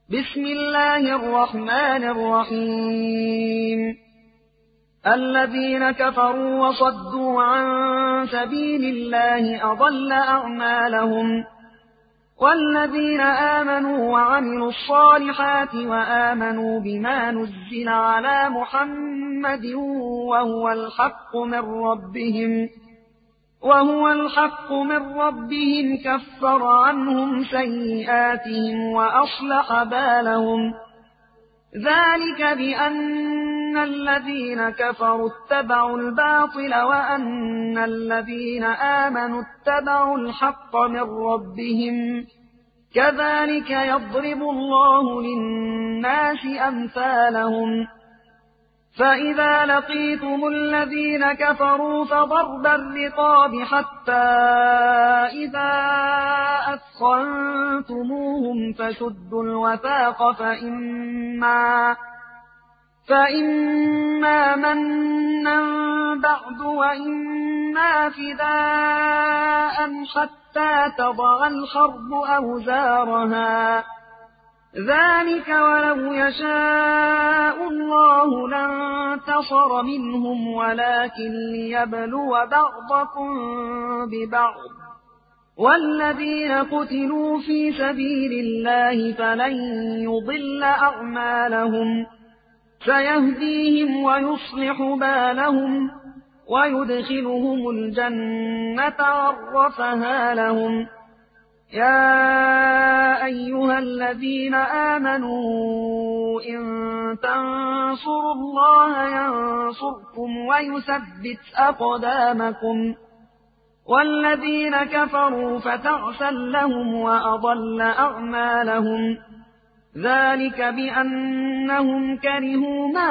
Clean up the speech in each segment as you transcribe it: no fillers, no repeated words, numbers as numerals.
بسم الله الرحمن الرحيم. الذين كفروا وصدوا عن سبيل الله أضل أعمالهم، والذين آمنوا وعملوا الصالحات وآمنوا بما نزل على محمد وهو الحق من ربهم كفر عنهم سيئاتهم وأصلح بالهم. ذلك بأن الذين كفروا اتبعوا الباطل وأن الذين آمنوا اتبعوا الحق من ربهم، كذلك يضرب الله للناس أمثالهم. فإذا لقيتم الذين كفروا فضرب الرقاب حتى إذا أثخنتموهم فشدوا الوثاق فإما منا بعد وإما فداء حتى تضع الحرب أوزارها. ذلك ولو يشاء الله لانتصر منهم ولكن ليبلو بعضكم ببعض. والذين قتلوا في سبيل الله فلن يضل أعمالهم، سيهديهم ويصلح بالهم ويدخلهم الجنة عرفها لهم. يا أيها الذين آمنوا إن تنصروا الله ينصركم ويثبت أقدامكم. والذين كفروا فتعسا لهم وأضل أعمالهم. ذلك بأنهم كرهوا ما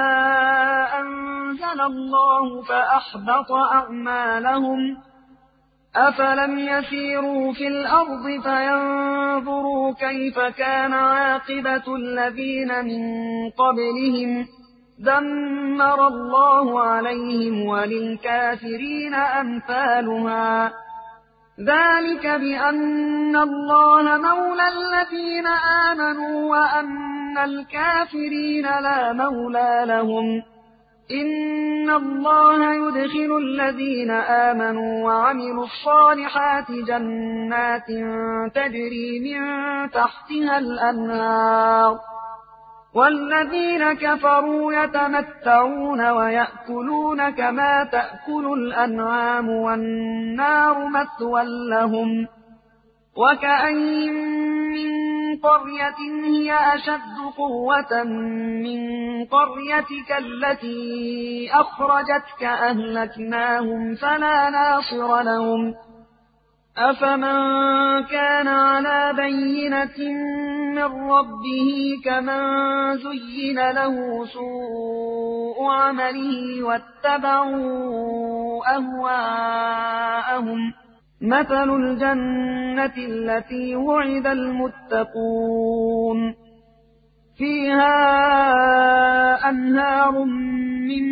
أنزل الله فأحبط أعمالهم. أفلم يسيروا في الأرض فينظروا كيف كان عاقبة الذين من قبلهم، دمر الله عليهم وللكافرين أمثالها. ذلك بأن الله مولى الذين آمنوا وأن الكافرين لا مولى لهم. إن الله يدخل الذين آمنوا وعملوا الصالحات جنات تجري من تحتها الأنهار، والذين كفروا يتمتعون ويأكلون كما تأكل الأنعام والنار مثوى لهم. وكأين من قرية هي أشد قوة من قريتك التي أخرجتك أهلكناهم فلا ناصر لهم. أفمن كان على بينة من ربه كمن زين له سوء عمله واتبعوا أهواءهم. مثل الجنة التي وعد المتقون فيها أنهار من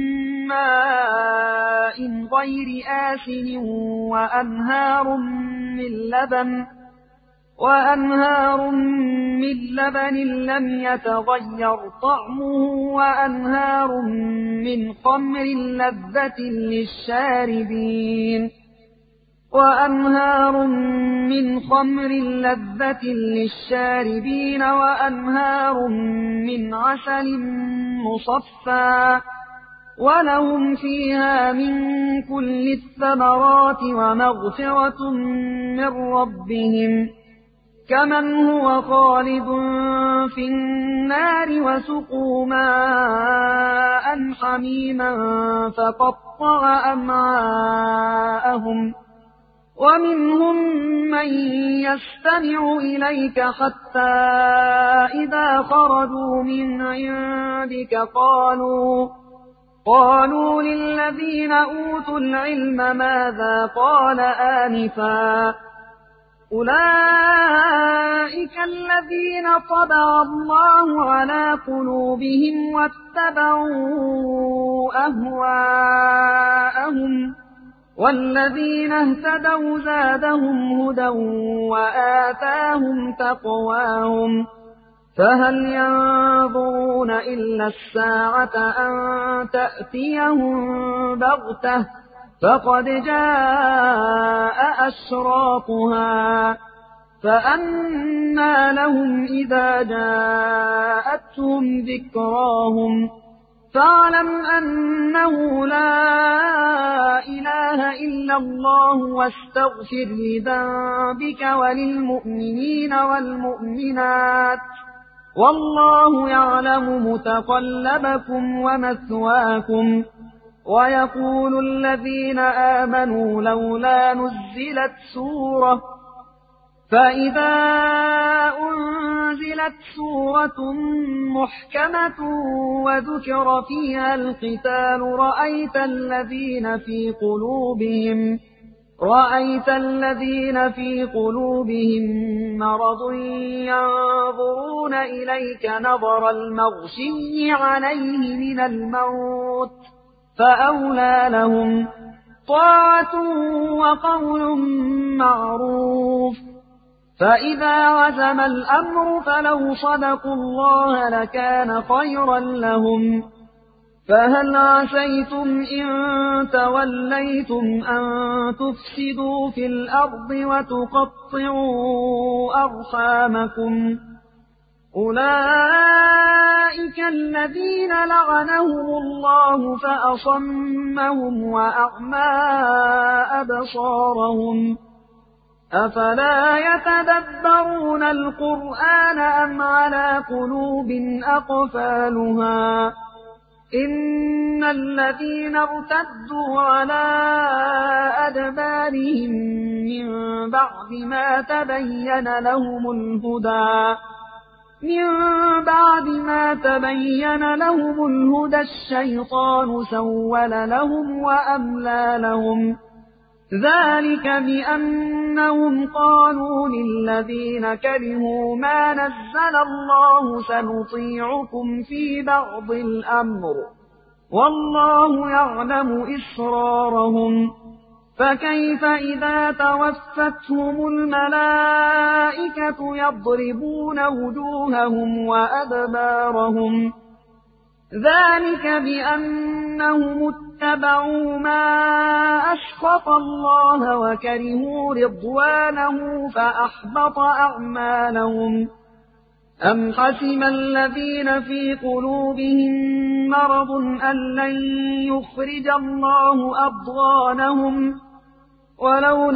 ماء غير آسن وأنهار من لبن لم يتغير طعمه وأنهار من خمر لذة للشاربين وأنهار من عسل مصفى ولهم فيها من كل الثمرات ومغفرة من ربهم كمن هو خالد في النار وسقوا ماء حميما فقطع أمعاءهم. ومنهم من يستمع إليك حتى إذا خرجوا من عندك قالوا للذين أوتوا العلم ماذا قال آنفا. أولئك الذين طبع الله على قلوبهم واتبعوا أهواءهم. والذين اهتدوا زادهم هدى وآتاهم تقواهم فهل ينظرون إلا الساعة أن تأتيهم بغتة فقد جاء أشراطها فأنى لهم إذا جاءتهم ذكراهم فاعلم أنه لا إله إلا الله واستغفر لذنبك وللمؤمنين والمؤمنات والله يعلم متقلبكم ومثواكم. ويقول الذين آمنوا لولا نزلت سورة فإذا أنزلت سورة محكمة وذكر فيها القتال رأيت الذين في قلوبهم مرض ينظرون إليك نظر المغشي عليه من الموت فأولى لهم طاعة وقول معروف. فإذا عزم الأمر فلو صدقوا الله لكان خيرا لهم. فهل عسيتم إن توليتم أن تفسدوا في الأرض وتقطعوا أرحامكم أولئك الذين لعنهم الله فأصمهم وأعمى أبصارهم أفلا يتدبرون القرآن أم على قلوب أقفالها إن الذين ارتدوا على أدبارهم من بعد ما تبين لهم الهدى الشيطان سول لهم وأملى لهم ذلك بأنهم قالوا للذين كرهوا ما نزل الله سنطيعكم في بعض الأمر والله يعلم إسرارهم فكيف إذا توفتهم الملائكة يضربون وجوههم وأدبارهم ذلك بأنهم اتبعوا ما أسخط الله وكرهوا رضوانه فأحبط أعمالهم أم حسب الذين في قلوبهم مرض أن لن يخرج الله أضغانهم ولو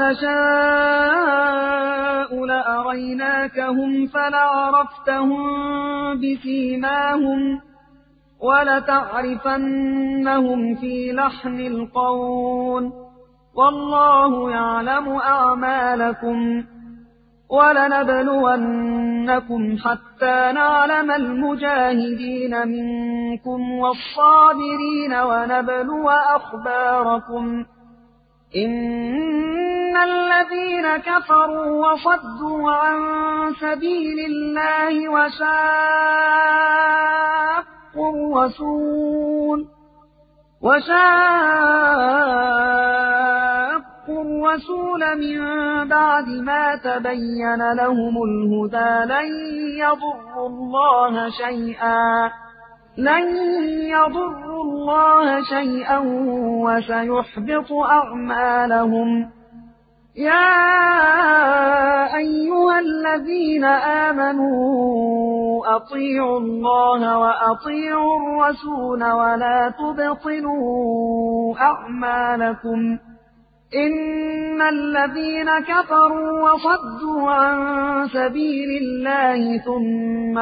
نشاء لأريناكهم فلعرفتهم بسيماهم ولتعرفنهم في لحن القول والله يعلم أعمالكم ولنبلونكم حتى نعلم المجاهدين منكم والصابرين ونبلو أخباركم إن الذين كفروا وصدوا عن سبيل الله وشاقوا الرسول من بعد ما تبين لهم الهدى لن يضروا الله شيئا وسيحبط أعمالهم. يا أيها الذين آمنوا أطيعوا الله وأطيعوا الرسول ولا تبطلوا أعمالكم إن الذين كفروا وصدوا عن سبيل الله ثم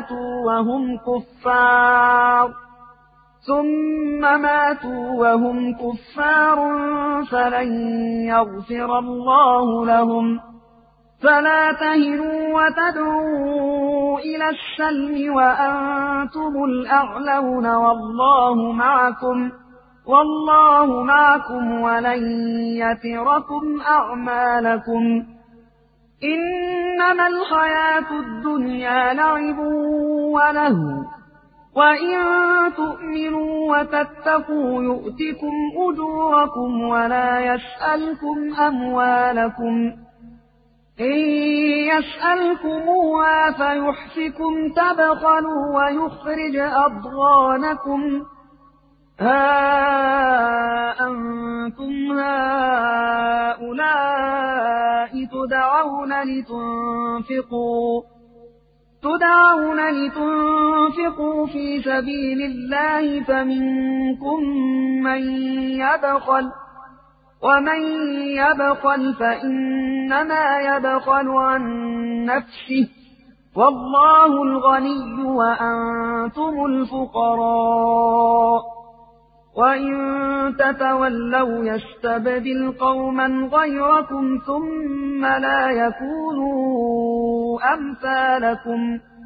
ماتوا وهم كفار فلن يغفر الله لهم. فلا تهنوا وتدعوا إلى السلم وأنتم الأعلون والله معكم ولن يتركم أعمالكم. إنما الحياة الدنيا لعب ولهو وإن تؤمنوا وتتقوا يؤتكم أجوركم ولا يسألكم أموالكم إن يسألكموها فيحفكم تبخلوا ويخرج أضغانكم ها أنتم هؤلاء تدعون لتنفقوا في سبيل الله فمنكم من يبخل ومن يبخل فإنما يبخل عن نفسه والله الغني وأنتم الفقراء وإن تتولوا يستبدل قوما غيركم ثم لا يكونوا أمثالكم